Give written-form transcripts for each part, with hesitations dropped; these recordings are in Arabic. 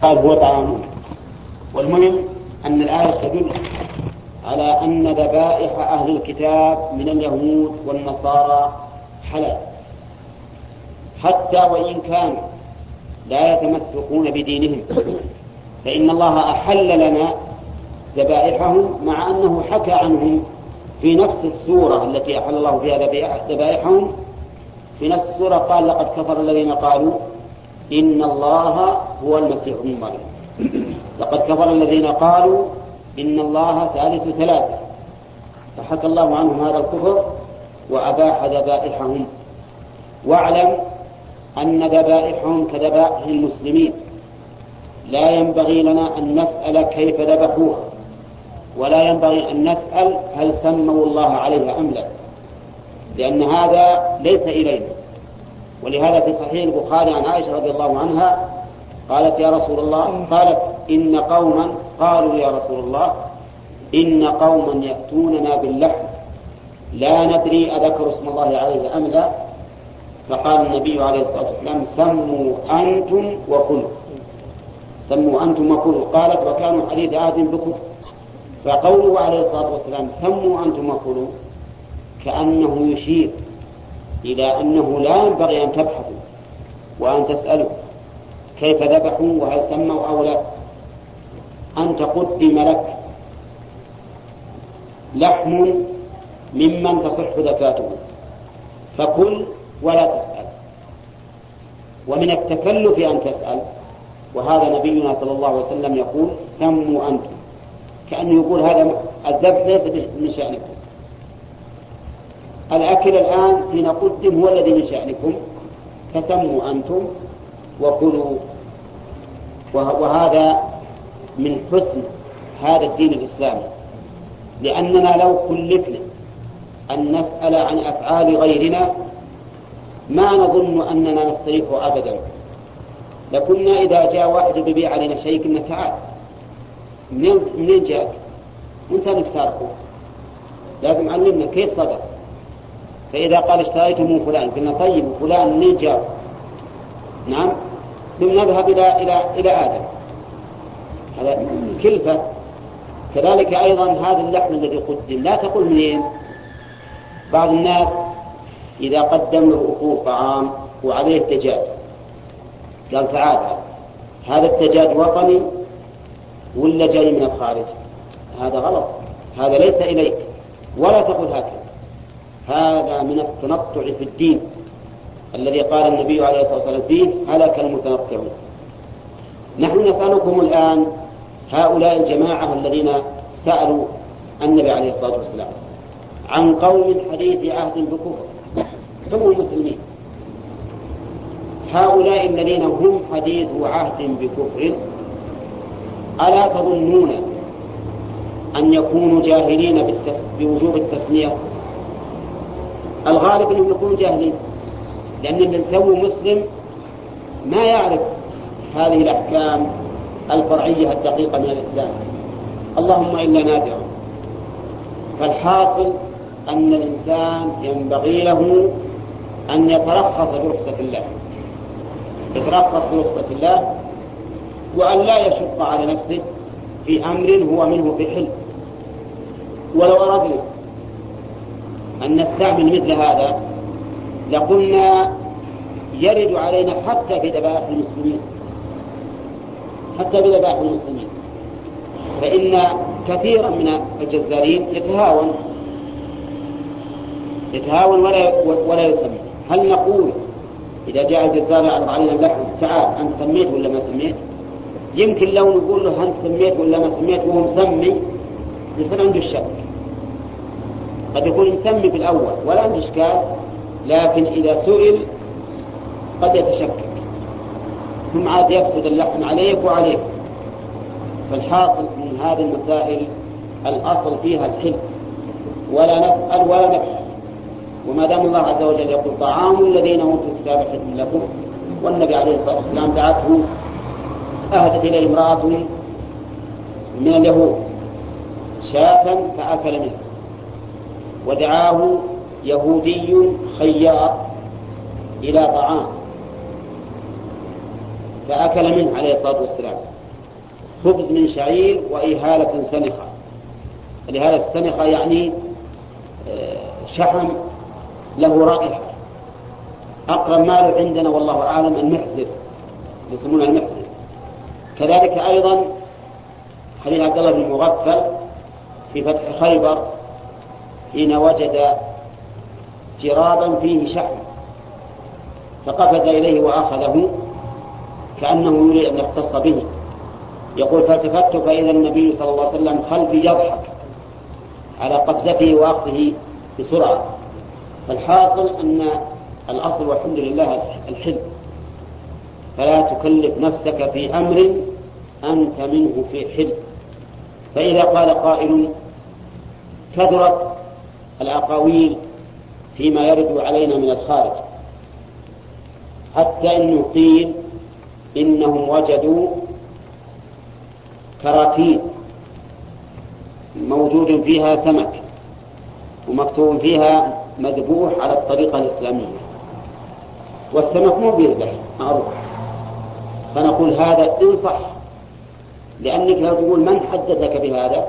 قال هو طعام. والمهم أن الآية تدل على أن ذبائح أهل الكتاب من اليهود والنصارى حلال، حتى وإن كانوا لا يتمسكون بدينهم، فإن الله أحل لنا ذبائحهم، مع أنه حكى عنهم في نفس السورة التي أحل الله فيها ذبائحهم. في نفس السورة قال: لقد كفر الذين قالوا إن الله هو المسيح ابن مريم. لقد كفر الذين قالوا إن الله ثالث ثلاثة. فحكى الله عنهم هذا الكفر وأباح ذبائحهم. واعلم أن ذبائحهم كذبائح المسلمين، لا ينبغي لنا أن نسأل كيف ذبحوها، ولا ينبغي أن نسأل هل سموا الله عليها أم لا، لأن هذا ليس إلينا. ولهذا في صحيح البخاري عن عائشة رضي الله عنها قالت: يا رسول الله، قالت: إن قوما قالوا يا رسول الله إن قوما يأتوننا باللحم لا ندري أذكر اسم الله عليه أم لا. فقال النبي عليه الصلاة والسلام: سموا أنتم وكلوا، سموا أنتم وكلوا. قالت: وكانوا حديث عهد بكم. فقوله عليه الصلاة والسلام سموا أنتم وكلوا كأنه يشير إلى أنه لا ينبغي أن تبحثوا وأن تسألوا كيف ذبحوا وهل سموا أو لا. أنت قدم لك لحم ممن تصح زكاته، فكل ولا تسأل. ومن التكلف أن تسأل، وهذا نبينا صلى الله عليه وسلم يقول: سموا أنتم، كأنه يقول هذا الذبح ليس من شأنكم. الأكل الآن حين قدم هو الذي من شأنكم، فسموا أنتم وكلوا. وهذا من حسن هذا الدين الإسلامي، لأننا لو كلفنا أن نسأل عن أفعال غيرنا ما نظن أننا نستريح أبدا. لكنا إذا جاء واحد ببيع علينا شيء قلنا: تعال، منين جاء؟ من سالك سارقه، لازم علمنا كيف صدر. فإذا قال: اشتريته من فلان، قلنا: طيب فلان منين جاء؟ نعم، ثم نذهب إلى آدم. هذا كلفة. كذلك أيضا هذا اللحم الذي قدم لا تقول منين. بعض الناس إذا قدم له أخوه طعام وعليه دجاج قال: تعال، هذا الدجاج وطني ولا جاي من الخارج؟ هذا غلط، هذا ليس إليك، ولا تقول هكذا. هذا من التنطع في الدين الذي قال النبي عليه الصلاة والسلام فيه: هلك المتنطعون. نحن نسألكم الآن هؤلاء الجماعة الذين سألوا النبي عليه الصلاة والسلام عن قوم حديث عهد بكفر، هم المسلمين. هؤلاء الذين هم حديث عهد بكفر، ألا تظنون أن يكونوا جاهلين بوجوب التسمية؟ الغالب أنهم يكونوا جاهلين، لأن من تو مسلم ما يعرف هذه الأحكام الفرعية الدقيقة من الإسلام، اللهم إلا نادرا. فالحاصل أن الإنسان ينبغي له أن يترخص برخصة الله، يترخص برخصة الله، وأن لا يشق على نفسه في أمر هو منه في حل. ولو أردنا أن نستعمل مثل هذا لقلنا يرد علينا حتى في ذبائح المسلمين، حتى في ذبائح المسلمين. فإن كثيرا من الجزارين يتهاون ولا يسمي. هل نقول إذا جاء الجزار يعرض علينا اللحم: تعال، أنت سميت ولا ما سميت؟ يمكن لو نقول له: هل سميت ولا ما سميت، وهو مسمي، يصير عنده الشك. قد يكون مسمي بالأول ولا عنده إشكال، لكن إذا سئل قد يتشكك، ثم عاد يفسد اللحم عليك وعليك. فالحاصل من هذه المسائل الأصل فيها الحل، ولا نسأل ولا نبحث. وما دام الله عز وجل يقول: طعام الذين أوتوا الكتاب حل لكم، والنبي عليه الصلاة والسلام أهدت إليه امرأة من اليهود شاة فأكل منه، ودعاه يهودي خياط إلى طعام فأكل منه عليه الصلاة والسلام. خبز من شعير وإهالة سنخة. الإهالة السنخة يعني شحم له رائحة. أقرب مال عندنا والله أعلم المحزر، يسمونه المحزر. كذلك أيضا حديث عبد الله بن مغفل في فتح خيبر حين وجد جرابا فيه شحم فقفز إليه وأخذه كأنه يريد أن يختص به. يقول فالتفت فإذا النبي صلى الله عليه وسلم خلفي يضحك على قفزته وأخذه بسرعة. فالحاصل أن الأصل والحمد لله الحل، فلا تكلف نفسك في أمر أنت منه في حل. فإذا قال قائل كثرت الأقاويل فيما يرد علينا من الخارج حتى إنه قيل إنهم وجدوا كراتين موجود فيها سمك ومكتوب فيها مذبوح على الطريقة الإسلامية، والسمك مو بيذبح معروف. فنقول هذا إن صح، لأنك لو تقول من حدثك بهذا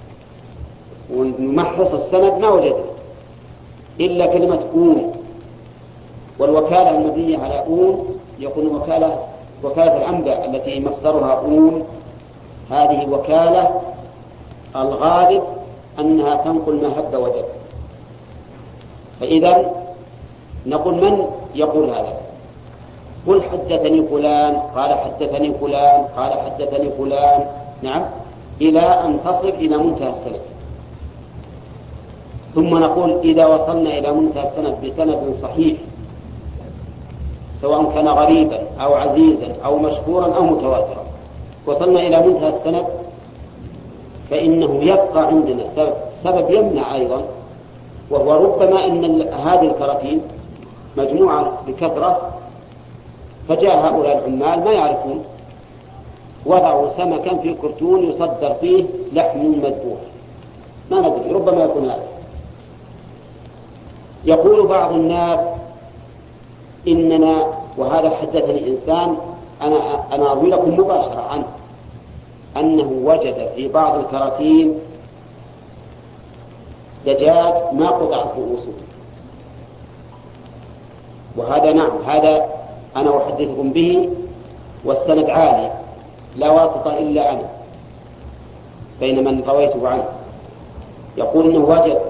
ونمحص السند ما وجدنا إلا كلمة أون، والوكالة المبنية على أون يكون وكالة الأنباء التي مصدرها أون. هذه وكالة الغالب أنها تنقل ما هب وجب. فإذا نقول من يقول هذا؟ قل حدثني فلان قال حدثني فلان قال حدثني فلان، نعم، إلى أن تصل إلى منتهى السند. ثم نقول إذا وصلنا إلى منتهى السند بسند صحيح سواء كان غريبا أو عزيزا أو مشهورا أو متواترا، وصلنا إلى منتهى السند فإنه يبقى عندنا سبب يمنع أيضا، وهو ربما أن هذه الكراتين مجموعة بكثرة، فجاء هؤلاء العمال ما يعرفون وضعوا سمكا في كرتون يصدر فيه لحم مذبوح، ما ندري، ربما يكون هذا. يقول بعض الناس إننا، وهذا حدثني إنسان أنا أروي لكم مباشرة عنه، أنه وجد في بعض الكراتين دجاج ما قطعت رؤوسه. وهذا نعم، هذا أنا أحدثكم به والسند عالي لا واسطة إلا أنا بين من رويته عنه. يقول إنه وجد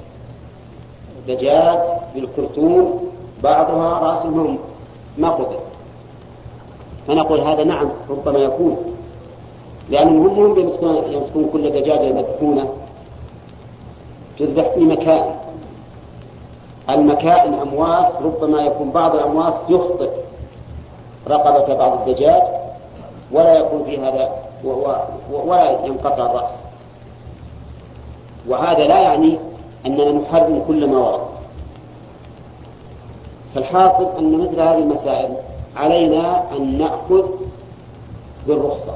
دجاج بالكرتون بعضها رأسهم ما قطع. فنقول هذا نعم ربما يكون، لأنهم هم يمسكون كل دجاجة يذبحونه تذبح في مكان. المكائن أمواس، ربما يكون بعض الأمواس يخطئ رقبة بعض الدجاج ولا يكون في هذا ولا ينقطع الرأس. وهذا لا يعني أننا نحرم كل ما ورد. فالحاصل أن مثل هذه المسائل علينا أن نأخذ بالرخصة،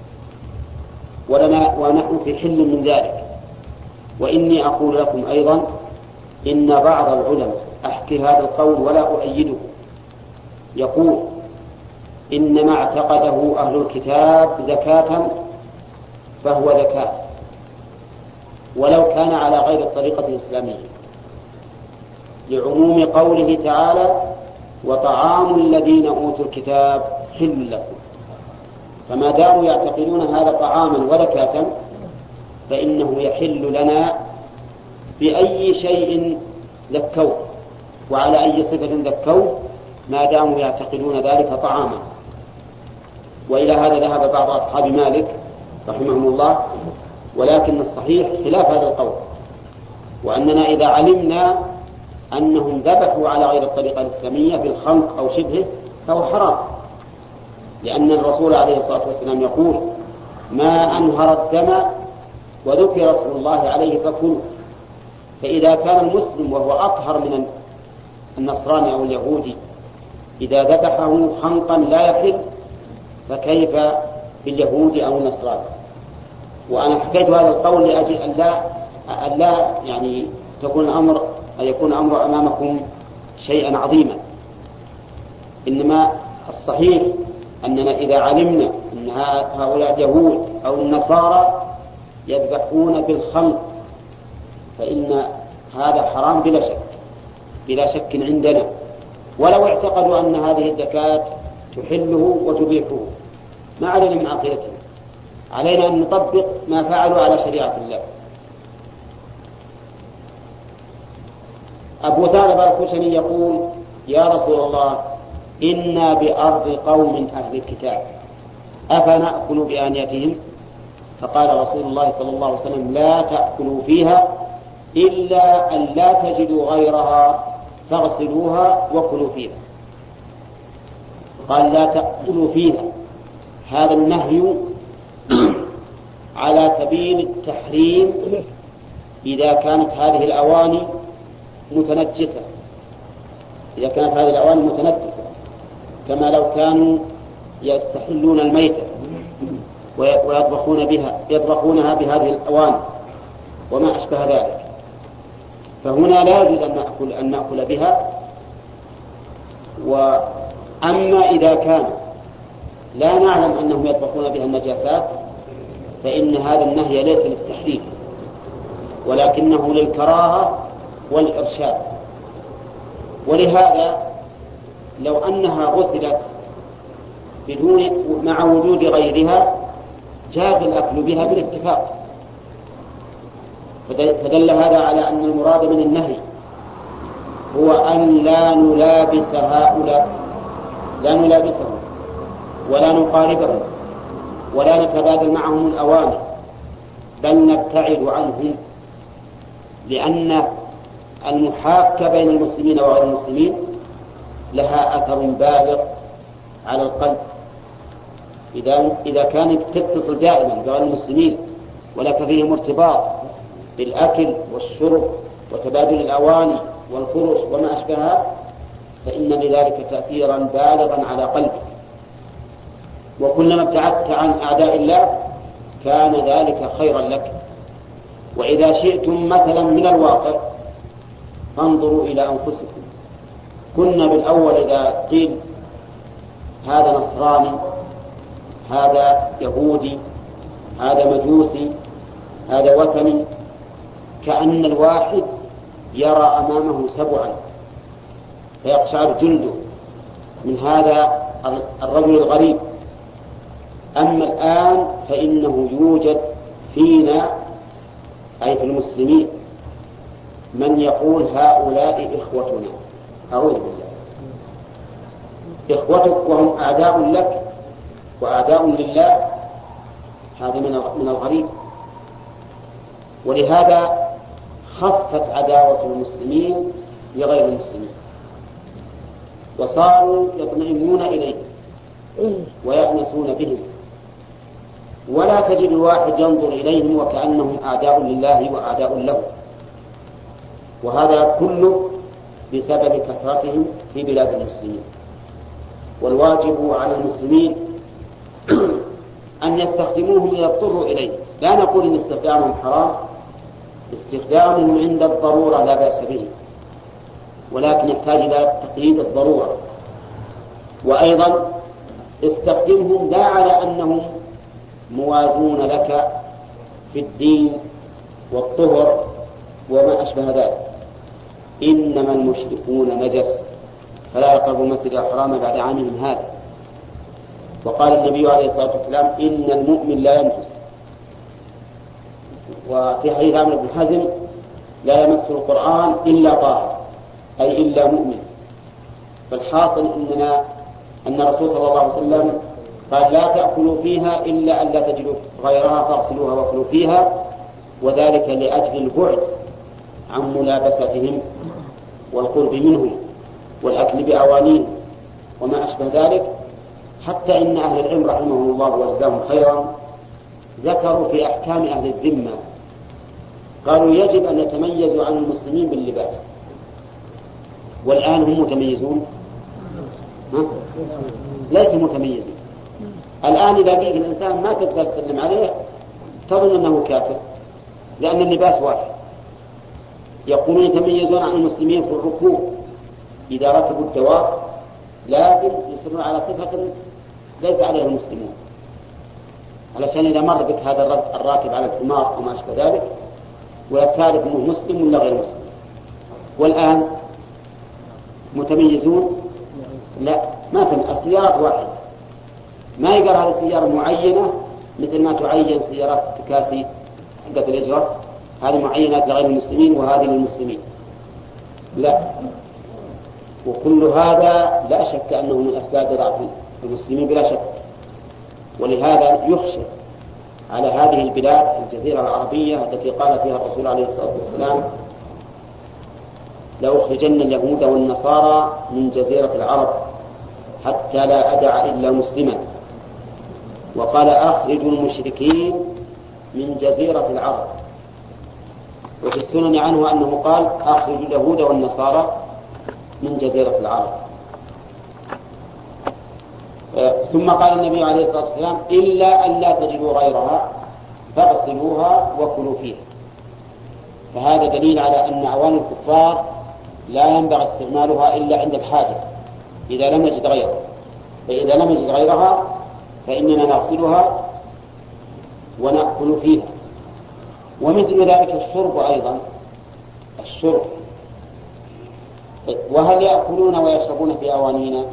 ونحن في حل من ذلك. وإني أقول لكم أيضا إن بعض العلماء، أحكي هذا القول ولا أؤيده، يقول إن ما اعتقده أهل الكتاب زكاة فهو زكاة ولو كان على غير الطريقة الإسلامية، لعموم قوله تعالى وطعام الذين أوتوا الكتاب حل لكم. فما داموا يعتقدون هذا طعاما وزكاة فإنه يحل لنا بأي شيء ذكوه وعلى أي صفة ذكوه ما داموا يعتقدون ذلك طعاما. وإلى هذا ذهب بعض أصحاب مالك رحمهم الله، ولكن الصحيح خلاف هذا القول، وأننا إذا علمنا أنهم ذبحوا على غير الطريقة الإسلامية بالخنق أو شبهه فهو حرام، لأن الرسول عليه الصلاة والسلام يقول ما أنهر الدم وذكر اسم الله عليه فكلوا. فإذا كان المسلم وهو أطهر من النصراني أو اليهودي إذا ذبحه خنقا لا يحل فكيف باليهودي أو النصراني؟ وأنا حكيت هذا القول لأجل أن لا يعني يكون الأمر أمامكم شيئا عظيما. إنما الصحيح أننا إذا علمنا أن هؤلاء اليهود أو النصارى يذبحون بالخمر فإن هذا حرام بلا شك عندنا، ولو اعتقدوا أن هذه الزكاة تحله وتبيحه ما علينا من عقيدتهم، علينا أن نطبق ما فعلوا على شريعة الله. أبو ثعلب الخشني يقول: يا رسول الله، إنا بأرض قوم أهل الكتاب أفنأكل بآنيتهم؟ فقال رسول الله صلى الله عليه وسلم: لا تأكلوا فيها إلا أن لا تجدوا غيرها فاغسلوها وكلوا فيها. قال: لا تأكلوا فيها، هذا النهي على سبيل التحريم إذا كانت هذه الأواني متنجسة، كما لو كانوا يستحلون الميتة ويطبخونها بهذه الأواني وما أشبه ذلك، فهنا لا يجوز أن نأكل بها. وأما إذا كان لا نعلم أنهم يطبخون بها النجاسات فإن هذا النهي ليس للتحريم ولكنه للكراهة والإرشاد. ولهذا لو أنها غسلت مع وجود غيرها جاز الأكل بها بالاتفاق، فدل هذا على أن المراد من النهي هو أن لا نلابس هؤلاء، لا نلابسهم ولا نقاربهم ولا نتبادل معهم الأوامر، بل نبتعد عنهم، لأن المحاكة بين المسلمين وغير المسلمين لها أثر بالغ على القلب. إذا كانت تتصل دائما بغير المسلمين ولك فيهم ارتباط بالأكل والشرب وتبادل الأواني والفرش وما أشبهها فإن لذلك تأثيرا بالغا على قلبك، وكلما ابتعدت عن أعداء الله كان ذلك خيرا لك. وإذا شئتم مثلا من الواقع فانظروا إلى أنفسكم. كنا بالأول إذا قيل هذا نصراني، هذا يهودي، هذا مجوسي، هذا وثني، كأن الواحد يرى أمامه سبعا فيقشعر جلده من هذا الرجل الغريب. أما الآن فإنه يوجد فينا أي في المسلمين من يقول هؤلاء إخوتنا. أعوذ بالله، إخوتك وهم أعداء لك وأعداء لله، هذا من الغريب. ولهذا خفت عداوة المسلمين لغير المسلمين وصاروا يطمئنون إليهم ويأنسون بهم، ولا تجد الواحد ينظر إليهم وكأنهم أعداء لله وأعداء له. وهذا كله بسبب كثرتهم في بلاد المسلمين. والواجب على المسلمين أن يستخدموهم إذا اضطروا إليه. لا نقول إن استخدامهم حرام، استخدامهم عند الضرورة لا بأس به، ولكن يحتاج إلى تقييد الضرورة. وأيضا استخدمهم لا على أنهم موازون لك في الدين والطهر وما أشبه ذلك. إنما المشركون نجس فلا يقربوا المسجد الحرام بعد عامهم هذا. وقال النبي عليه الصلاة والسلام: إن المؤمن لا ينجس. وفي حديث عمرو بن حزم: لا يمس القرآن إلا طاهر، أي إلا مؤمن. فالحاصل أن الرسول صلى الله عليه وسلم قال: لا تأكلوا فيها إلا أن لا تجدوا غيرها فاغسلوها وكلوا فيها، وذلك لأجل البعد عن ملابستهم والقرب منهم والأكل بأوانيهم وما أشبه ذلك. حتى إن أهل العلم رحمهم الله وجزاهم خيرا ذكروا في أحكام أهل الذمة، قالوا يجب أن يتميزوا عن المسلمين باللباس. والآن هم متميزون؟ ليسوا متميزين. الآن إذا جئت الإنسان ما تقدر تسلم عليه تظن أنه كافر، لأن اللباس واحد. يقولون يتميزون عن المسلمين في الركوب، إذا ركبوا الدواب لازم يصيرون على صفة ليس عليه المسلمون، علشان إذا مر بك هذا الراكب على الحمار وما أشبه ذلك ولا تعرف أنه مسلم ولا غير مسلم. والآن متميزون؟ لا، ما السيارات واحدة، ما يقال هذه سيارة معينة مثل ما تعين سيارات التكاسي حقت الإجرة، هذه معينات لغير المسلمين وهذه للمسلمين، لا. وكل هذا لا شك أنه من أسباب ضعف المسلمين بلا شك. ولهذا يخشى على هذه البلاد الجزيرة العربية التي قال فيها الرسول عليه الصلاة والسلام: لأخرجن اليهود والنصارى من جزيرة العرب حتى لا أدع إلا مسلما. وقال: أخرجوا المشركين من جزيرة العرب. وفي السنن عنه أنه قال: أخرجوا اليهود والنصارى من جزيرة العرب. ثم قال النبي عليه الصلاة والسلام: إلا أن لا تجدوا غيرها فاغسلوها وكلوا فيها. فهذا دليل على أن أواني الكفار لا ينبغي استعمالها إلا عند الحاجة إذا لم نجد غيرها، فإذا لم نجد غيرها فإننا نغسلها ونأكل فيها. ومثل ذلك الشرب أيضا، الشرب. وهل يأكلون ويشربون في أوانينا؟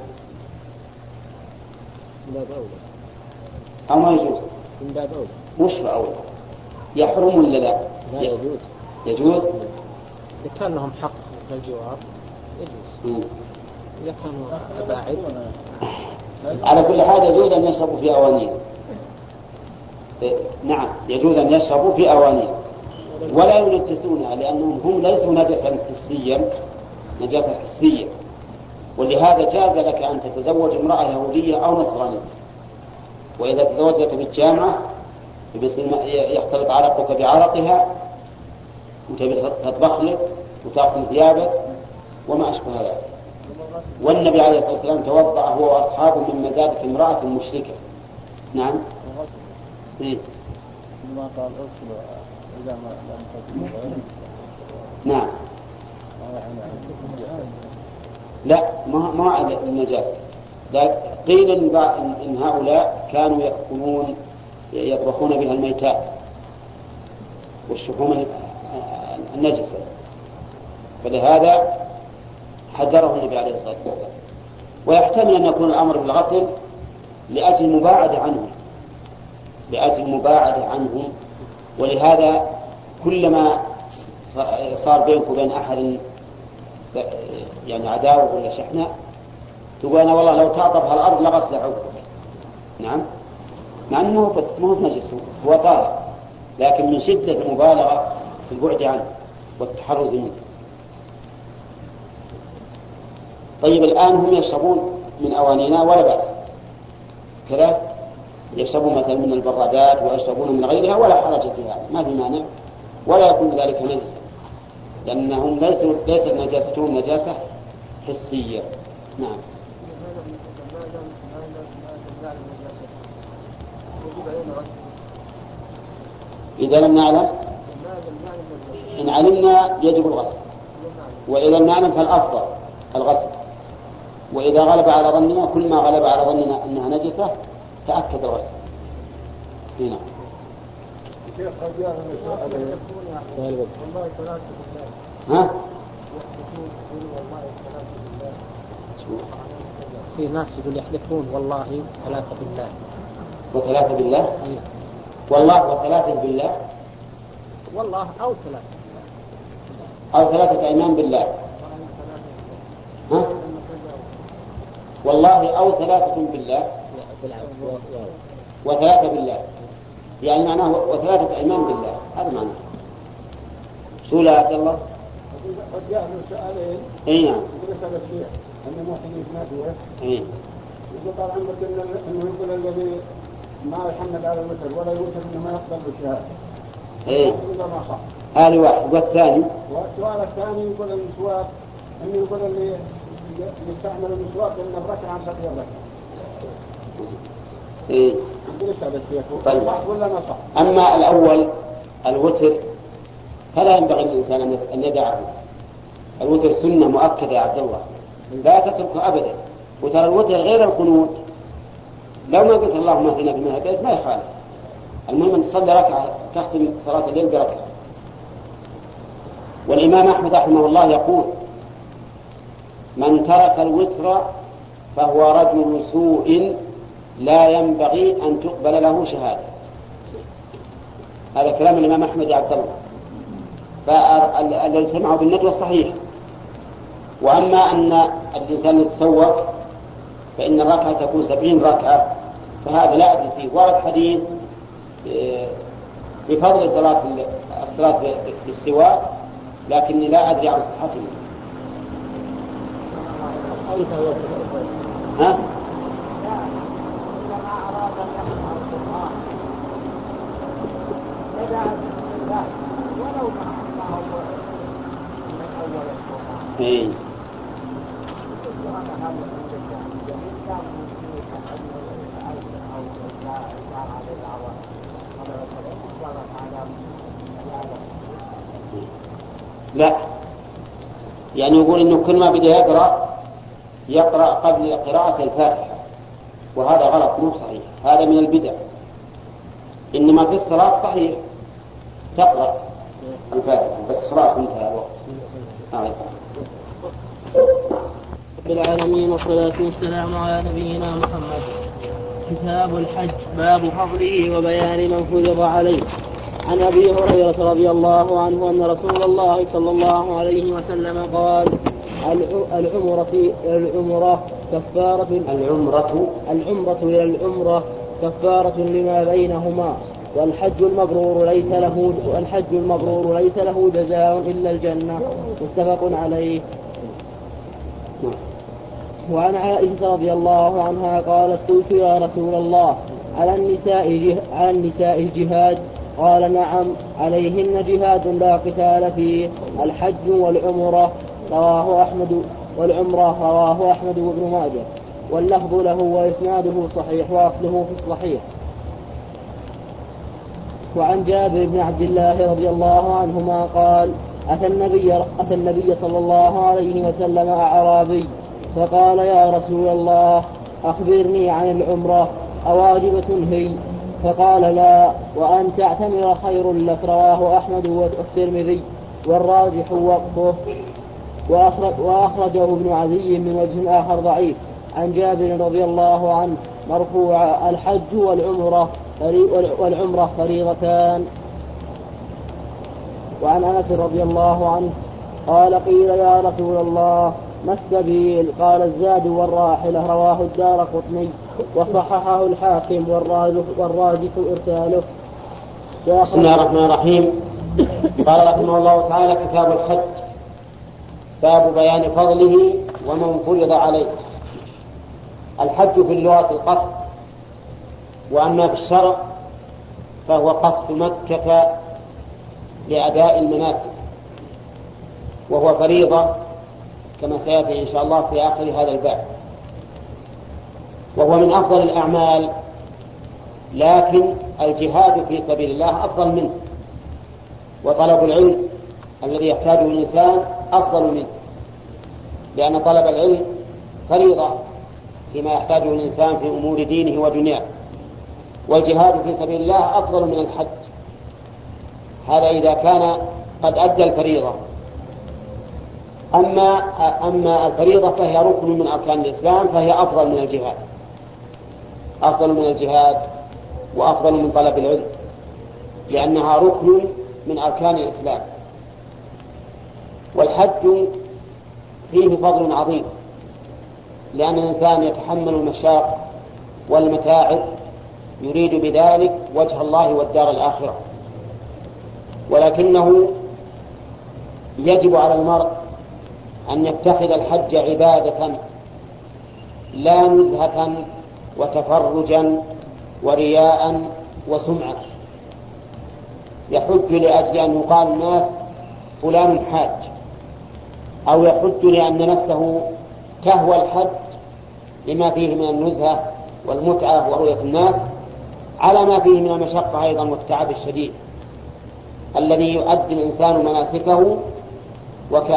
أو ما يجوز؟ من باب أولى. مش أولى، يحرم ولا لا؟ لا يجوز. يجوز؟ إذا كان لهم حق في الجوار يجوز. إذا كانوا أباعد. على كل حال يجوز أن يشربوا في أوانينا. نعم، يجوز أن يشربوا في أوانينا ولا ينجسونها، لأنهم هم ليسوا نجسا حسيا، نجاسة حسية. ولهذا جاز لك أن تتزوج امرأة يهودية أو نصرانية، وإذا تزوجت بالجامعة يختلط عرقك بعرقها وتبي تطبخ لك وتغسل ثيابك وما أشبه ذلك. والنبي عليه الصلاة والسلام توضأ هو وأصحابه من مزادة امرأة مشركة. نعم. إيه؟ نعم. لا، ما على النجاسة. قيل إن هؤلاء كانوا يأكلون يطبخون بها الميتات والشحوم النجسة، فلهذا حذره النبي عليه الصلاة والسلام. ويحتمل أن يكون الأمر بالغسل لأجل المباعدة عنهم، ولهذا كلما صار بينك وبين أحد يعني عداوة ولا شحنة تقول: أنا والله لو تعطف الأرض لغسل عضوك. نعم، مع أنه مو نجس، هو طاهر، لكن من شدة المبالغة في البعد عنه والتحرز منه. طيب، الآن هم يشربون من أوانينا ولا بأس كذا، يشربون مثلا من البرادات ويشربون من غيرها ولا حرج فيها، ما في مانع، ولا يكون ذلك نجسا، لأنهم ليست نجاستهم نجاسة حسية. نعم. إذا لم نعلم، إن علمنا يجب الغسل، وإذا لم نعلم فالأفضل الغسل. وإذا غلب على ظننا، كل ما غلب على ظننا أنها نجسة تأكد الغسل. هنا ها؟ في ناس يقول يحلفون والله ثلاثة بالله. وثلاثة بالله؟ والله وثلاثة بالله؟ والله أو ثلاثة أيمان بالله. ها؟ والله أو ثلاثة بالله وثلاثة بالله، يعني معناه وثلاثة أيمان بالله، هذا معناه. شو لا عبد الله؟ قد جاء سؤالين. اي نعم. يقول هذا الشيخ أن محسن يتناديه. اي. يقول طبعا إنه يقول الذي ما يحمد على الوتر ولا يوتر إنه ما يقبل بالشهادة. اي. إذا ما صح. هذا واحد. والثاني؟ والسؤال الثاني يقول المسواك، إنه يقول اللي يستعمل المسواك إنه بركة عن سبيل الركعة. اي. يقول هذا الشيخ. طيب. صح ولا ما صح؟ أما الأول الوتر فلا ينبغي للإنسان أن يدعه. الوتر سنة مؤكدة يا عبد الله، لا تتركه أبدا. وترى الوتر غير القنوت، لو ما قلت اللهم اهدنا فيمن هديت ما يخالف، المهم أن تصلي ركعة تختم صلاة الليل بركعة. والإمام أحمد رحمه الله يقول: من ترك الوتر فهو رجل سوء لا ينبغي أن تقبل له شهادة. هذا كلام الإمام أحمد يا عبد الله، فالذي سمعه بالندوة الصحيح. وأما أن الإنسان يتسوق فإن الركعة تكون 70 ركعة فهذا لا أدري فيه. ورد حديث بفضل الصلاة بالسواك لكني لا أدري عن صحته. ها؟ إيه. لا، يعني يقول إنه كل ما بدأ يقرأ قبل قراءة الفاتحة، وهذا غلط مو صحيح، هذا من البدع. إنما في الصلاة صحيح تقرأ الفاتحة بس خلاص انتهى الوقت. رب العالمين والصلاة والسلام على نبينا محمد. كتاب الحج، باب فضله وبيان من فرض عليه. عن أبي هريرة رضي الله عنه أن رسول الله صلى الله عليه وسلم قال: العمرة كفارة لما بينهما، والحج المبرور ليس له جزاء إلا الجنة. متفق عليه. وعن عائشة رضي الله عنها قالت: قلت يا رسول الله على النساء الجهاد؟ قال: نعم، عليهن جهاد لا قتال فيه، الحج والعمرة رواه أحمد وابن ماجه، واللفظ له وإسناده صحيح وأصله في الصحيح. وعن جابر بن عبد الله رضي الله عنهما قال: أتى النبي صلى الله عليه وسلم أعرابي فقال: يا رسول الله أخبرني عن العمرة أواجبة هي؟ فقال: لا، وأن تعتمر خير لك. رواه أحمد والترمذي، والراجح وقفه. وأخرجه ابن عدي من وجه آخر ضعيف عن جابر رضي الله عنه مرفوعا: الحج والعمرة فريضتان. وعن أنس رضي الله عنه قال: قيل يا رسول الله ما السبيل؟ قال: الزاد والراحلة. رواه الدارقطني وصححه الحاكم، والراجح إرساله. بسم الله الرحمن الرحيم. قال رحمه الله تعالى: كتاب الحج، باب بيان فضله ومن فرض عليه. الحج في اللغة القصد، وأما في الشرع فهو قصد مكة لأداء المناسك، وهو فريضة كما سيأتي إن شاء الله في آخر هذا الباب، وهو من أفضل الأعمال، لكن الجهاد في سبيل الله أفضل منه، وطلب العلم الذي يحتاجه الإنسان أفضل منه، لأن طلب العلم فريضة فيما يحتاجه الإنسان في أمور دينه ودنياه، والجهاد في سبيل الله أفضل من الحج. هذا إذا كان قد أدى الفريضة. أما الفريضة فهي ركن من أركان الإسلام، فهي أفضل من الجهاد وأفضل من طلب العلم، لأنها ركن من أركان الإسلام. والحج فيه فضل عظيم، لأن الإنسان يتحمل المشاق والمتاعب يريد بذلك وجه الله والدار الآخرة، ولكنه يجب على المرء أن يتخذ الحج عبادة لا نزهة وتفرجا ورياء وسمعة. يحج لأجل أن يقال الناس فلان حاج، أو يحج لأن نفسه تهوى الحج لما فيه من النزهة والمتعة ورؤية الناس، على ما فيه من المشقة أيضا والتعب الشديد الذي يؤدي الإنسان مناسكه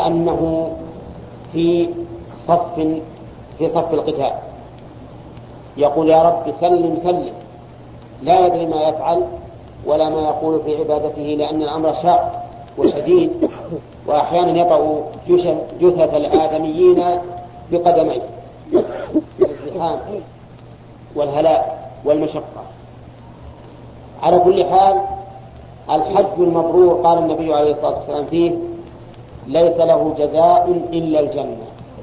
وكأنه في صف القتال. يقول يا رب سلم سلم، لا يدري ما يفعل ولا ما يقول في عبادته، لأن الأمر شاق وشديد، وأحيانا يطأ جثث الآدميين بقدميه الازدحام والهلاك والمشقة. على كل حال الحج المبرور قال النبي عليه الصلاة والسلام فيه ليس له جزاء إلا الجنة،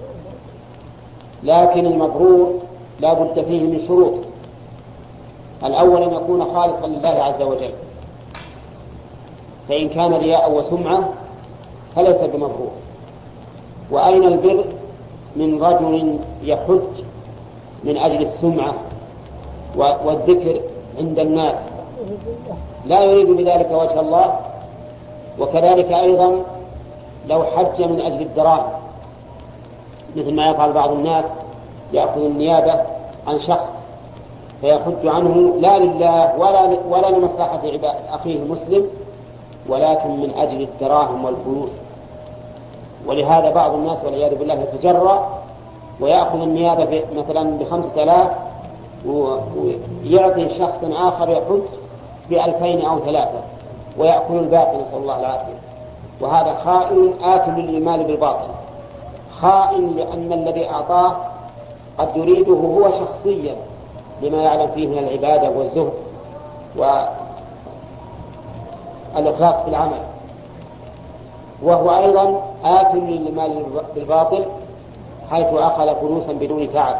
لكن المبرور لا بد فيه من شروط. الأول أن يكون خالصا لله عز وجل، فإن كان رياء وسمعة فليس بمبرور. وأين البر من رجل يحج من أجل السمعة والذكر عند الناس لا يريد بذلك وجه الله؟ وكذلك أيضا لو حج من أجل الدراهم مثل ما يفعل بعض الناس، يأخذ النيابة عن شخص فيحج عنه لا لله ولا لمصلحة أخيه المسلم، ولكن من أجل الدراهم والفلوس. ولهذا بعض الناس والعياذ بالله يتجرأ ويأخذ النيابة مثلا ب5,000 ويعطي شخص آخر يحج ب2,000 أو 3 ويأكل الباقي، نسأل الله العافية. وهذا خائن آكل للمال بالباطل، خائن لأن الذي أعطاه قد يريده هو شخصيا لما يعلم فيه من العبادة والزهد والإخلاص في العمل، وهو أيضا آكل للمال بالباطل حيث أخذ فلوسا بدون تعب.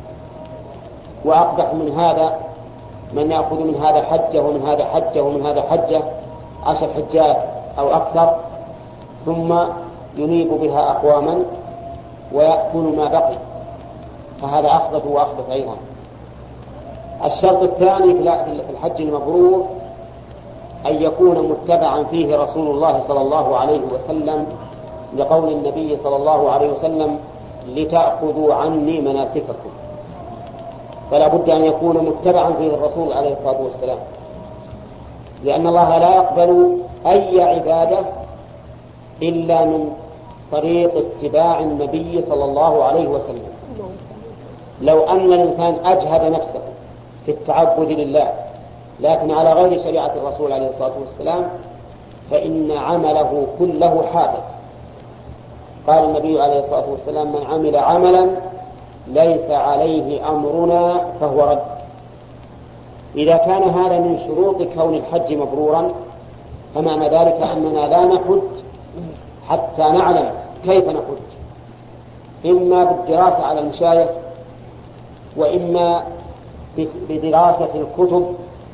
وأقبح من هذا من يأخذ من هذا حجة ومن هذا حجة ومن هذا حجة 10 حجات أو أكثر، ثم ينيب بها أقواما ويأكل ما بقي، فهذا أخبث وأخبث أيضا. الشرط الثاني في الحج المبرور أن يكون متبعا فيه رسول الله صلى الله عليه وسلم، لقول النبي صلى الله عليه وسلم لتأخذوا عني مناسككم، فلا بد أن يكون متبعا فيه الرسول عليه الصلاة والسلام، لأن الله لا يقبل أي عبادة إلا من طريق اتباع النبي صلى الله عليه وسلم. لو أن الإنسان أجهد نفسه في التعبد لله لكن على غير شريعة الرسول عليه الصلاة والسلام فإن عمله كله حابط. قال النبي عليه الصلاة والسلام من عمل عملا ليس عليه أمرنا فهو رد. إذا كان هذا من شروط كون الحج مبرورا فمعنى ذلك أننا لا نحج حتى نعلم كيف نحج، إما بالدراسة على المشايخ وإما بدراسة الكتب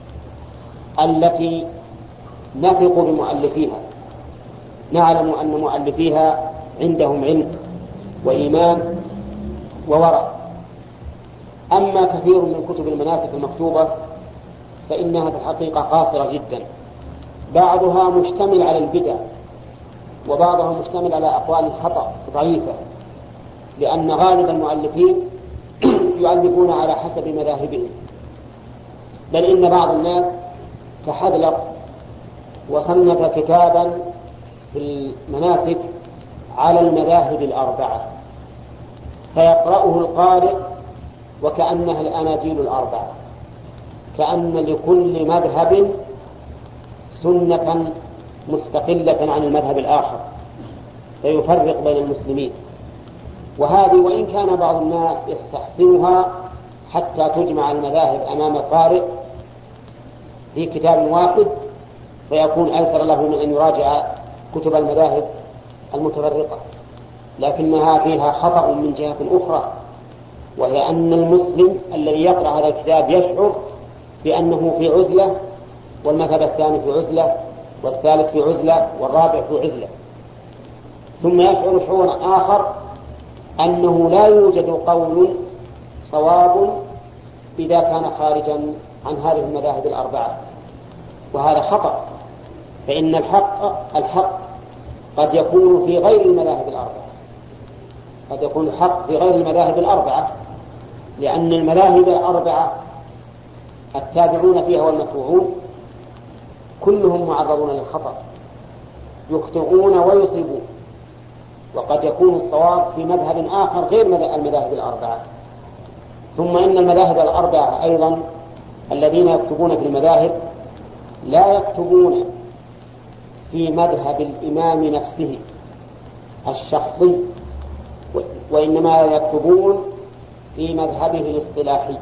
التي نثق بمؤلفيها، نعلم أن مؤلفيها عندهم علم وإيمان وورع. أما كثير من كتب المناسك المكتوبة فإنها في الحقيقة قاصرة جدا، بعضها مشتمل على البدع وبعضها مشتمل على أقوال خطأ ضعيفة، لأن غالب المؤلفين يؤلفون على حسب مذاهبهم، بل إن بعض الناس تحذلق وصنف كتابا في المناسك على المذاهب الأربعة فيقرأه القارئ وكأنها الأناجيل الأربعة، كأن لكل مذهب سنة مستقلة عن المذهب الآخر فيفرق بين المسلمين. وهذه وإن كان بعض الناس يستحسنها حتى تجمع المذاهب أمام القارئ في كتاب واحد فيكون أيسر له من أن يراجع كتب المذاهب المتفرقة، لكنها فيها خطأ من جهة أخرى، وهي أن المسلم الذي يقرأ هذا الكتاب يشعر بأنه في عزلة، والمذهب الثاني في عزلة، والثالث في عزلة، والرابع في عزلة، ثم يشعر شعورا آخر أنه لا يوجد قول صواب إذا كان خارجا عن هذه المذاهب الأربعة، وهذا خطأ. فإن الحق قد يكون في غير المذاهب الأربعة، قد يكون الحق في غير المذاهب الأربعة، لأن المذاهب الأربعة التابعون فيها والمتبوعون كلهم معرضون للخطأ، يخطئون ويصيبون، وقد يكون الصواب في مذهب آخر غير المذاهب الأربعة. ثم إن المذاهب الأربعة أيضا الذين يكتبون في المذاهب لا يكتبون في مذهب الإمام نفسه الشخصي، وإنما يكتبون في مذهبه الاصطلاحي.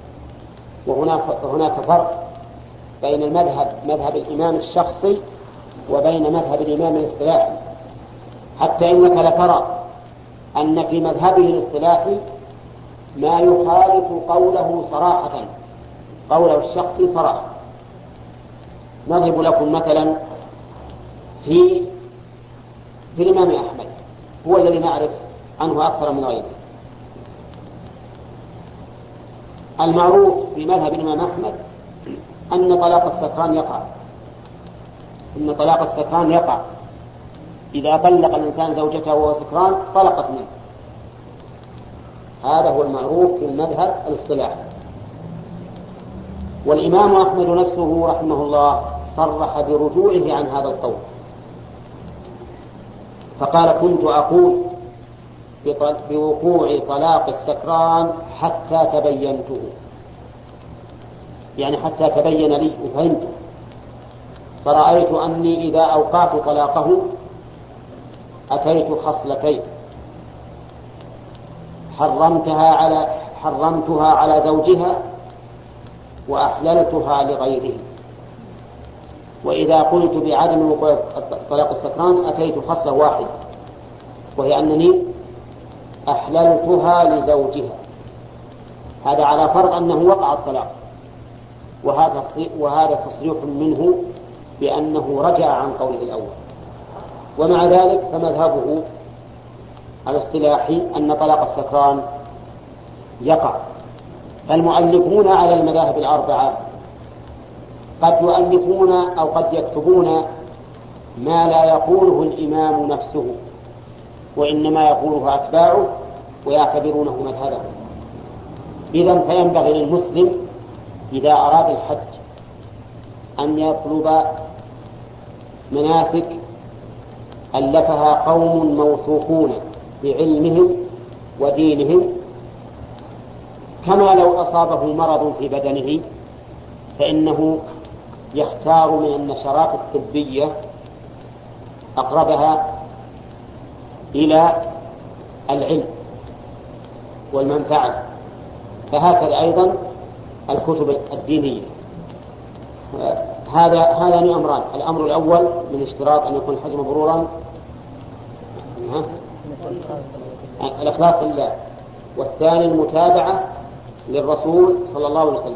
وهناك فرق بين مذهب الإمام الشخصي وبين مذهب الإمام الاصطلاحي، حتى إنك لترى أن في مذهبه الاصطلاحي ما يخالف قوله صراحة، قوله الشخصي صراحة. نضرب لكم مثلا في الإمام أحمد، هو الذي نعرف عنه أكثر من غيره. المعروف في مذهب الإمام أحمد أن طلاق السكران يقع إذا طلق الإنسان زوجته وهو سكران طلقت منه. هذا هو المعروف في المذهب الاصطلاحي. والإمام أحمد نفسه رحمه الله صرح برجوعه عن هذا القول، فقال: كنت أقول بوقوع طلاق السكران حتى تبينته، يعني حتى تبين لي وفهمته، فرأيت أني إذا أوقعت طلاقه أتيت خصلتين: حرمتها على زوجها وأحللتها لغيره، وإذا قلت بعدم وقوع طلاق السكران أتيت خصلة واحدة، وهي أنني أحللتها لزوجها. هذا على فرض أنه وقع الطلاق، وهذا تصريح منه بأنه رجع عن قوله الأول. ومع ذلك فمذهبه الاصطلاحي أن طلاق السكران يقع. فالمؤلفون على المذاهب الأربعة قد يؤلفون أو قد يكتبون ما لا يقوله الإمام نفسه، وإنما يقوله أتباعه ويعتبرونه مذهبه. إذن فينبغي للمسلم إذا أراد الحج أن يطلب مناسك ألفها قوم موثوقون بعلمهم ودينهم، كما لو أصابه مرض في بدنه فإنه يختار من النشرات الطبية أقربها إلى العلم والمنفعة. فهكذا أيضا الكتب الدينية. هذان أمران: الأمر الأول من اشتراط أن يكون الحج مبرورا الإخلاص لله، والثاني المتابعة للرسول صلى الله عليه وسلم.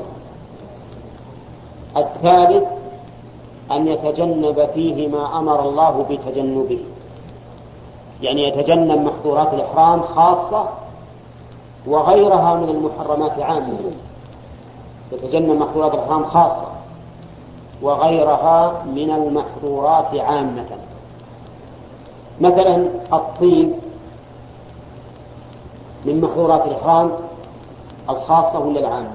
الثالث أن يتجنب فيه ما أمر الله بتجنبه، يعني يتجنب محظورات الإحرام خاصة وغيرها من المحرمات عامة. يتجنب محظورات الإحرام خاصة وغيرها من المحظورات عامة. مثلا الطيب من محظورات الإحرام الخاصة ولا العامة؟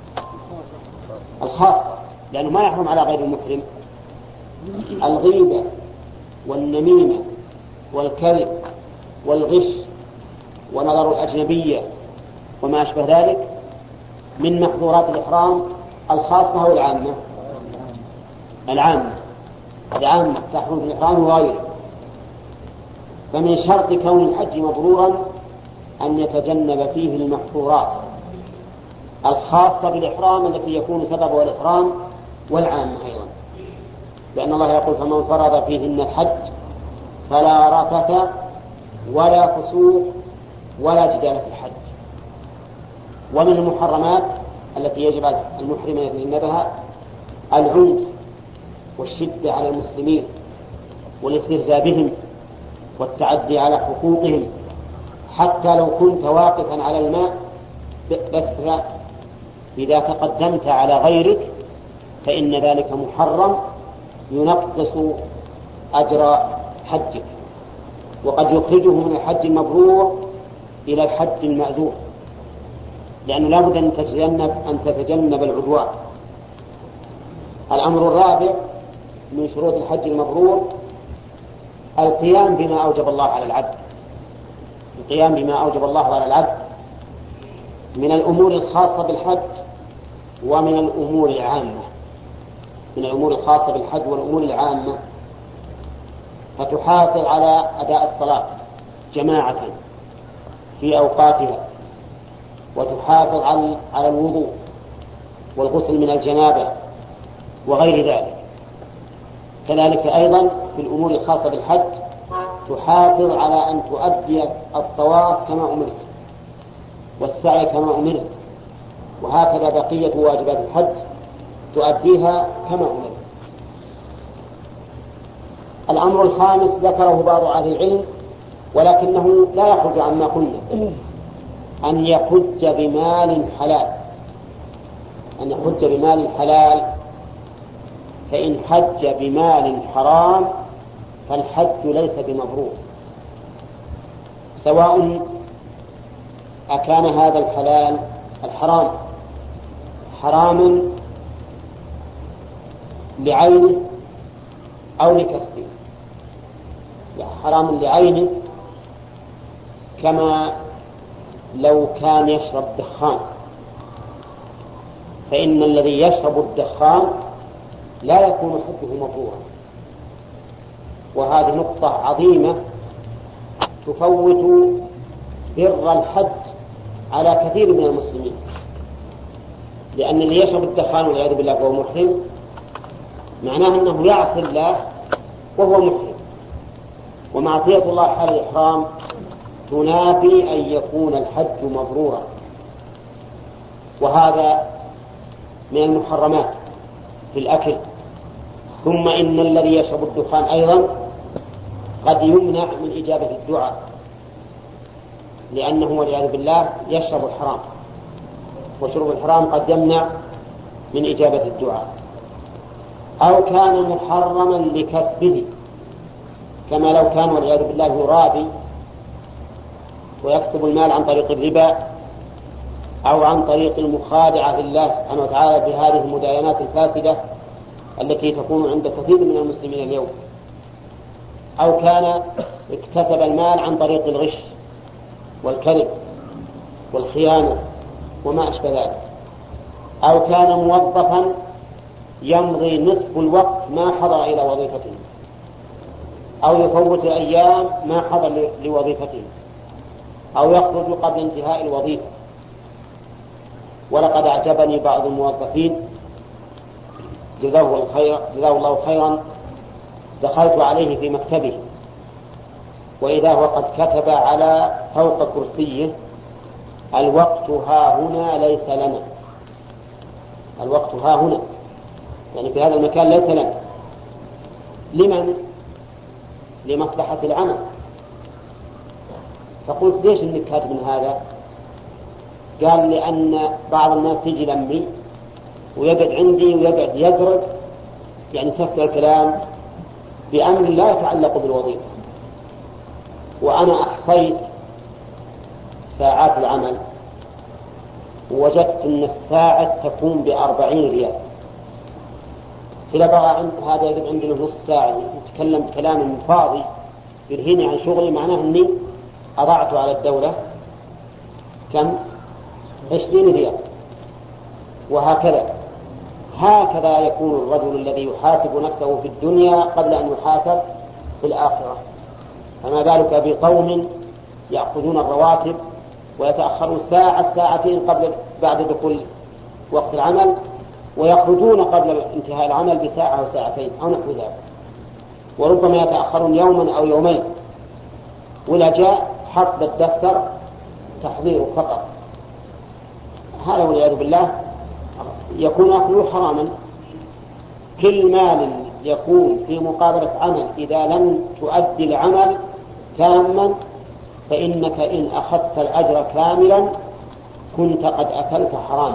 الخاصة، لأنه ما يحرم على غير المحرم. الغيبة والنميمة والكذب والغش ونظر الأجنبية وما أشبه ذلك من محظورات الإحرام الخاصة والعامة. العامة تحرم في الإحرام وغيره. فمن شرط كون الحج مبرورا أن يتجنب فيه المحظورات الخاصة بالإحرام التي يكون سببها الإحرام، والعامة أيضا، لأن الله يقول: فمن فرض فيهن الحج فلا رفث ولا فسوق ولا جدال في الحج. ومن المحرمات التي يجب على المحرم أن يتجنبها العنف والشدة على المسلمين والاستهزاء بهم والتعدي على حقوقهم، حتى لو كنت واقفا على الماء بس إذا تقدمت على غيرك فإن ذلك محرم ينقص أجر حجك، وقد يخرجه من الحج المبرور إلى الحج المأزور، لأنه لا بد أن تتجنب العدوان. الأمر الرابع من شروط الحج المبرور القيام بما أوجب الله على العبد. القيام بما أوجب الله على العبد من الأمور الخاصة بالحج ومن الأمور العامة. من الأمور الخاصة بالحج والأمور العامة، فتحافظ على أداء الصلاة جماعة في أوقاتها، وتحافظ على الوضوء والغسل من الجنابة وغير ذلك. كذلك أيضا في الأمور الخاصة بالحج تحافظ على أن تؤدي الطواف كما أمرت والسعي كما أمرت، وهكذا بقية واجبات الحج تؤديها كما أمرت. الأمر الخامس ذكره بعض أهل العلم ولكنه لا يخرج عما قلنا، أن يحج بمال حلال. أن يحج بمال حلال، فإن حج بمال حرام فالحج ليس بمبرور، سواء أكان هذا الحرام حراما لعينه أو لكسبه. حرام لعينه كما لو كان يشرب دخان، فإن الذي يشرب الدخان لا يكون حجه مبرورا. وهذه نقطة عظيمة تفوت بر الحج على كثير من المسلمين، لأن اللي يشرب الدخان والعياذ بالله وهو محرم معناه أنه يعصي الله وهو محرم، ومعصية الله حال الإحرام تنافي أن يكون الحج مبرورا. وهذا من المحرمات في الأكل. ثم إن الذي يشرب الدخان أيضا قد يمنع من إجابة الدعاء، لأنه والعياذ بالله يشرب الحرام، وشرب الحرام قد يمنع من إجابة الدعاء. أو كان محرما لكسبه، كما لو كان والعياذ بالله يرابي ويكسب المال عن طريق الربا أو عن طريق المخادعة لله سبحانه وتعالى بهذه المداينات الفاسدة التي تكون عند كثير من المسلمين اليوم. أو كان اكتسب المال عن طريق الغش والكذب والخيانة وما أشبه ذلك. أو كان موظفا يمضي نصف الوقت ما حضر إلى وظيفته، أو يفوت الأيام ما حضر لوظيفته، أو يخرج قبل انتهاء الوظيفة. ولقد أعجبني بعض الموظفين جزاه الله خيرا، دخلت عليه في مكتبه وإذا هو قد كتب على فوق كرسيه: الوقت ها هنا ليس لنا. الوقت ها هنا يعني في هذا المكان ليس لنا. لمن؟ لمصلحة العمل. فقلت: ليش انك كاتب من هذا؟ قال: لأن بعض الناس تيجي لمي ويقعد عندي ويقعد يدرج، يعني سفر الكلام بأمر لا يتعلق بالوظيفة، وأنا أحصيت ساعات العمل ووجدت أن الساعة تكون ب40 ريال. إذا بغى هذا يقعد عندنا نص ساعة يتكلم كلام فاضي يلهيني عن شغلي، معناه أني أضعت على الدولة كم؟ 20 ريال. هكذا يكون الرجل الذي يحاسب نفسه في الدنيا قبل أن يحاسب في الآخرة، فما بالك بقوم يأخذون الرواتب ويتأخرون ساعة ساعتين بعد دخول وقت العمل، ويخرجون قبل انتهاء العمل بساعة أو ساعتين أو نحو ذلك، وربما يتأخرون يوما أو يومين، ولا جاء حط بالدفتر تحضيره فقط. هذا والعياذ بالله يكون أكله حراما. كل مال يكون في مقابلة عمل إذا لم تؤدي العمل تاما فإنك إن أخذت الأجر كاملا كنت قد أكلت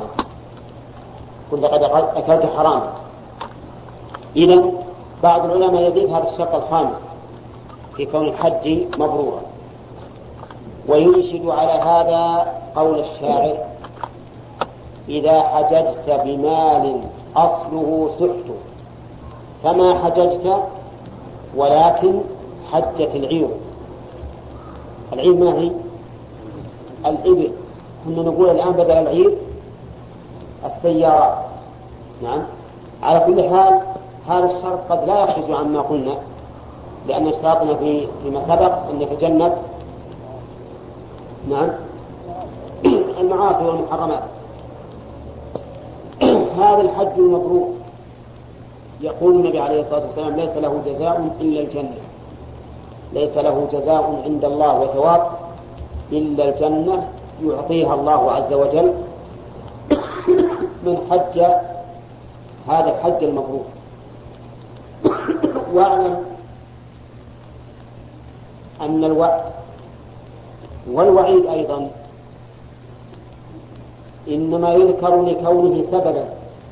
حراما. إذن بعض العلماء يضيف هذا الشرط الخامس في كون الحج مبرورا، وينشد على هذا قول الشاعر: إذا حججت بمال أصله سحت فما حججت ولكن حجت العير. العير ما هي؟ الإبل كنا نقول الآن بدل العير السيارات. نعم. على كل حال هذا الشرط قد لا يخرج عما قلنا، لأن اشترطنا فيما سبق أن يتجنب نعم المعاصي والمحرمات. هذا الحج المبرور يقول النبي عليه الصلاة والسلام ليس له جزاء إلا الجنة، ليس له جزاء عند الله وثواب إلا الجنة يعطيها الله عز وجل من حج هذا الحج المبرور. واعلم أن الوعد والوعيد أيضا إنما يذكر لكونه سببا،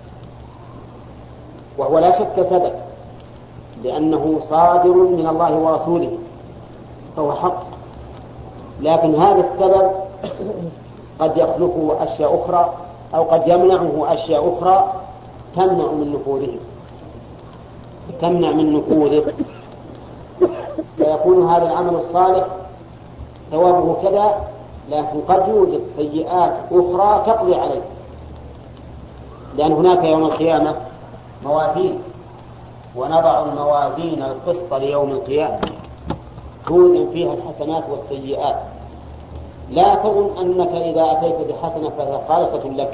وهو لا شك سبب، لأنه صادر من الله ورسوله فهو حق، لكن هذا السبب قد يخلفه أشياء أخرى أو قد يمنعه أشياء أخرى تمنع من نفوذه، فيكون هذا العمل الصالح ثوابه كذا، لكن قد يوجد سيئات أخرى تقضي عليه، لأن هناك يوم القيامة موازين، ونضع الموازين القسط ليوم القيامة توزن فيها الحسنات والسيئات. لا تظن أنك إذا أتيت بحسنة فهي خالصة لك،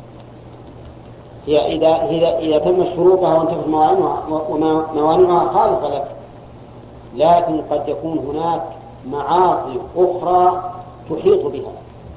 هي إذا تم شروطها وانتفت موانعها خالصة لك، لكن قد يكون هناك معاصي أخرى تحيط بها.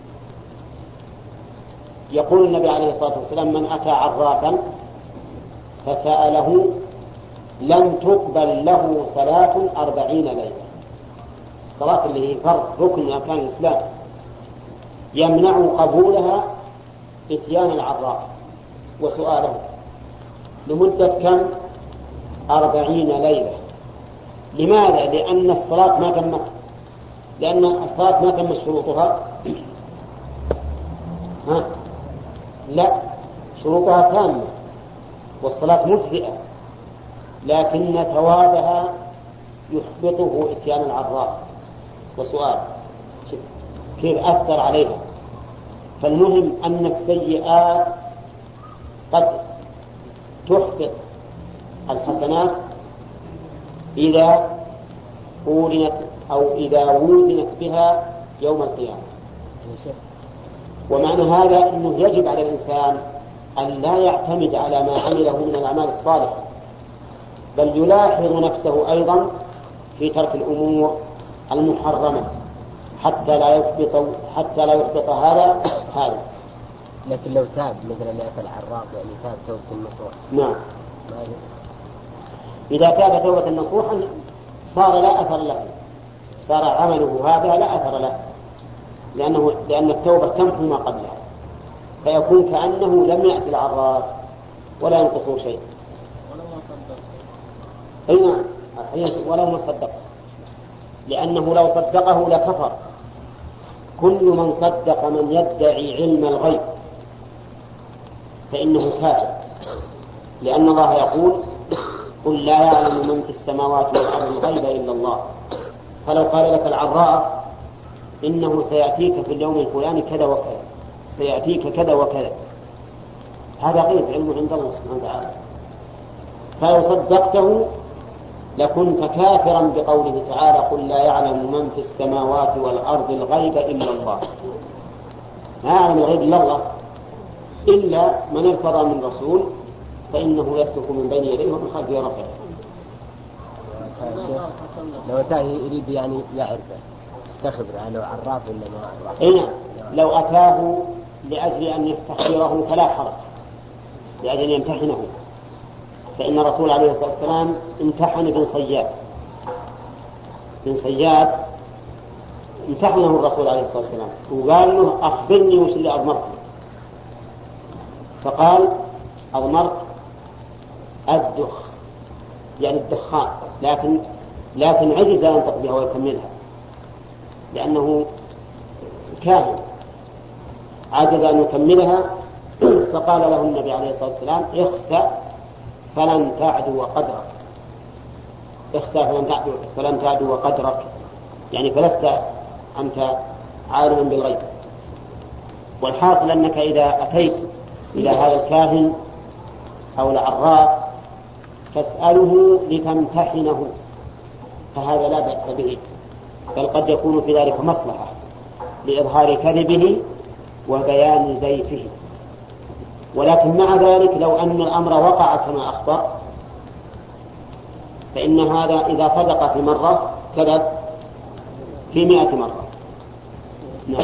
يقول النبي عليه الصلاة والسلام من أتى عرافا فسأله لم تقبل له 43 ليلة. الصلاة اللي هي فرض ركن من أركان الإسلام يمنع قبولها إتيان العراف وسؤاله لمدة كم؟ 40 ليلة. لماذا؟ لأن الصلاة ما تم شروطها. لا، شروطها تامة والصلاة مجزئة، لكن ثوابها يحبطه إتيان العراف وسؤال كيف أثر عليها. فالمهم أن السيئات قد تحبط الحسنات إذا قولنت أو إذا وزنت بها يوم القيامة. ومعنى هذا أنه يجب على الإنسان أن لا يعتمد على ما عمله من الأعمال الصالحة، بل يلاحظ نفسه أيضا في ترك الأمور المحرمة حتى لا يحبط هذا. لكن لو تاب مثلا يأتي العراف يعني تاب توبة النصوح. نعم. إذا تاب توبة نصوحا صار لا أثر له، صار عمله هذا لا أثر له، لأن التوبة تمحو ما قبلها، فيكون كأنه لم يأتي العراف ولا ينقصه شيء. نعم، ولو ما صدق، لأنه لو صدقه لكفر. كل من صدق من يدعي علم الغيب فإنه كافر، لأن الله يقول قل لا يعلم من في السماوات والأرض الغيب إلا الله. فلو قال لك العراف إنه سيأتيك في اليوم الفلاني كذا وكذا، سيأتيك كذا وكذا، هذا غيب علمه عند الله سبحانه وتعالى، فلو صدقته لكنت كافرا بقوله تعالى قل لا يعلم من في السماوات والأرض الغيب إلا الله. لا يعلم الغيب إلا الله، إلا من ارتضى من رسول فإنه يسلك من بين يديه ومن خلفه رصدا. لو أتاه يريد يعني يعرفه تخبره لو عراف ولا ما عراف. لو أتاه لأجل أن يستخيره فلا حرج، لأجل أن يمتحنه، فإن الرسول عليه الصلاة والسلام امتحن بن صياد امتحنه الرسول عليه الصلاة والسلام وقال له أخبرني وش اللي أضمرت، فقال أضمرت الدخ يعني الدخان، لكن عجز أن ينطق بها ويكملها لأنه كاهن، عجز أن يكملها. فقال له النبي عليه الصلاة والسلام اخسأ فلن تعدو قدرك، اخسأ فلن تعدو قدرك، يعني فلست أنت عالما بالغيب. والحاصل أنك إذا أتيت إلى هذا الكاهن أو العراف تسأله لتمتحنه فهذا لا بأس به، بل قد يكون في ذلك مصلحة لإظهار كذبه وبيان زيفه. ولكن مع ذلك لو أن الأمر وقع كما أخبر فإن هذا إذا صدق في مرة كذب في 100 مرة. نعم.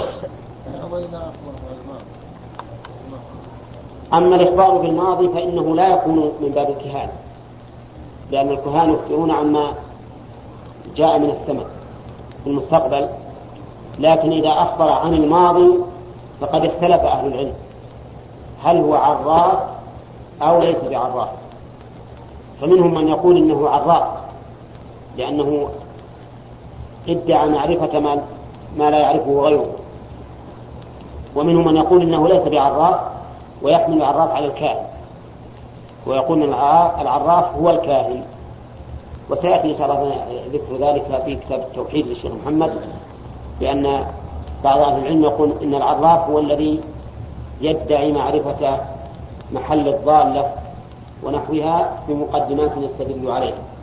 أما الإخبار بالماضي فإنه لا يكون من باب الكهانة، لأن الكهان يخبرون عما جاء من السماء في المستقبل، لكن إذا أخبر عن الماضي فقد اختلف أهل العلم هل هو عراف أو ليس بعراف. فمنهم من يقول إنه عراف لأنه ادعى معرفة ما لا يعرفه غيره، ومنهم من يقول إنه ليس بعراف ويحمل العراف على الكاهن ويقول أن العراف هو الكاهن. وسيأتي إن شاء الله ذكر ذلك في كتاب التوحيد للشيخ محمد، بأن بعض أهل العلم يقول إن العراف هو الذي يدعي معرفة محل الضالة ونحوها بمقدمات يستدل عليها.